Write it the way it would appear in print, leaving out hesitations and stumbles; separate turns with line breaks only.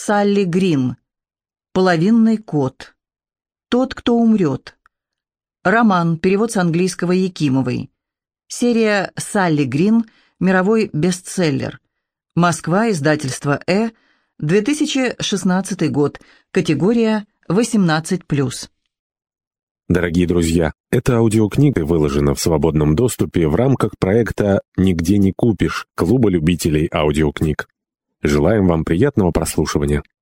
Салли Грин. Половинный кот. Тот, кто умрет. Роман, перевод с английского Якимовой. Серия «Салли Грин», мировой бестселлер. Москва, издательство 2016 год. Категория 18+.
Дорогие друзья, эта аудиокнига выложена в свободном доступе в рамках проекта «Нигде не купишь» Клуба любителей аудиокниг. Желаем вам приятного прослушивания.